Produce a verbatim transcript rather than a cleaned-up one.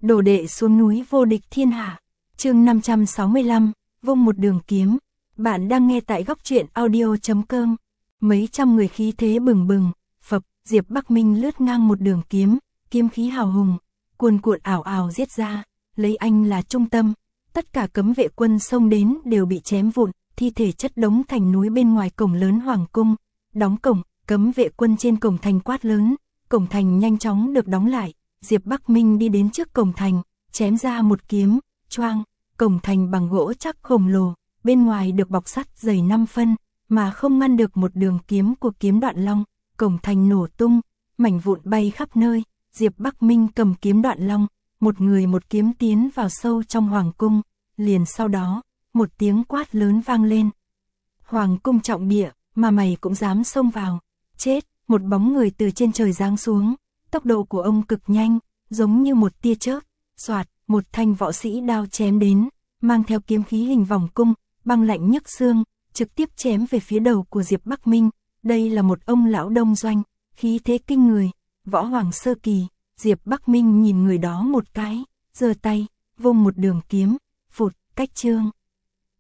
Đồ đệ xuống núi vô địch thiên hạ. Chương năm trăm sáu mươi lăm, vung một đường kiếm. Bạn đang nghe tại góc truyện audio chấm com. Mấy trăm người khí thế bừng bừng, phập, Diệp Bắc Minh lướt ngang một đường kiếm, kiếm khí hào hùng, cuồn cuộn ảo ảo giết ra, lấy anh là trung tâm, tất cả cấm vệ quân xông đến đều bị chém vụn, thi thể chất đống thành núi bên ngoài cổng lớn hoàng cung. Đóng cổng, cấm vệ quân trên cổng thành quát lớn, cổng thành nhanh chóng được đóng lại. Diệp Bắc Minh đi đến trước cổng thành, chém ra một kiếm, choang, cổng thành bằng gỗ chắc khổng lồ, bên ngoài được bọc sắt dày năm phân, mà không ngăn được một đường kiếm của Kiếm Đoạn Long. Cổng thành nổ tung, mảnh vụn bay khắp nơi. Diệp Bắc Minh cầm Kiếm Đoạn Long, một người một kiếm tiến vào sâu trong hoàng cung. Liền sau đó, một tiếng quát lớn vang lên. Hoàng cung trọng địa, mà mày cũng dám xông vào? Chết! Một bóng người từ trên trời giáng xuống, tốc độ của ông cực nhanh, giống như một tia chớp. Soạt, một thanh võ sĩ đao chém đến, mang theo kiếm khí hình vòng cung, băng lạnh nhức xương, trực tiếp chém về phía đầu của Diệp Bắc Minh. Đây là một ông lão đông doanh, khí thế kinh người, võ hoàng sơ kỳ. Diệp Bắc Minh nhìn người đó một cái, giơ tay, vung một đường kiếm, phụt, cách chương.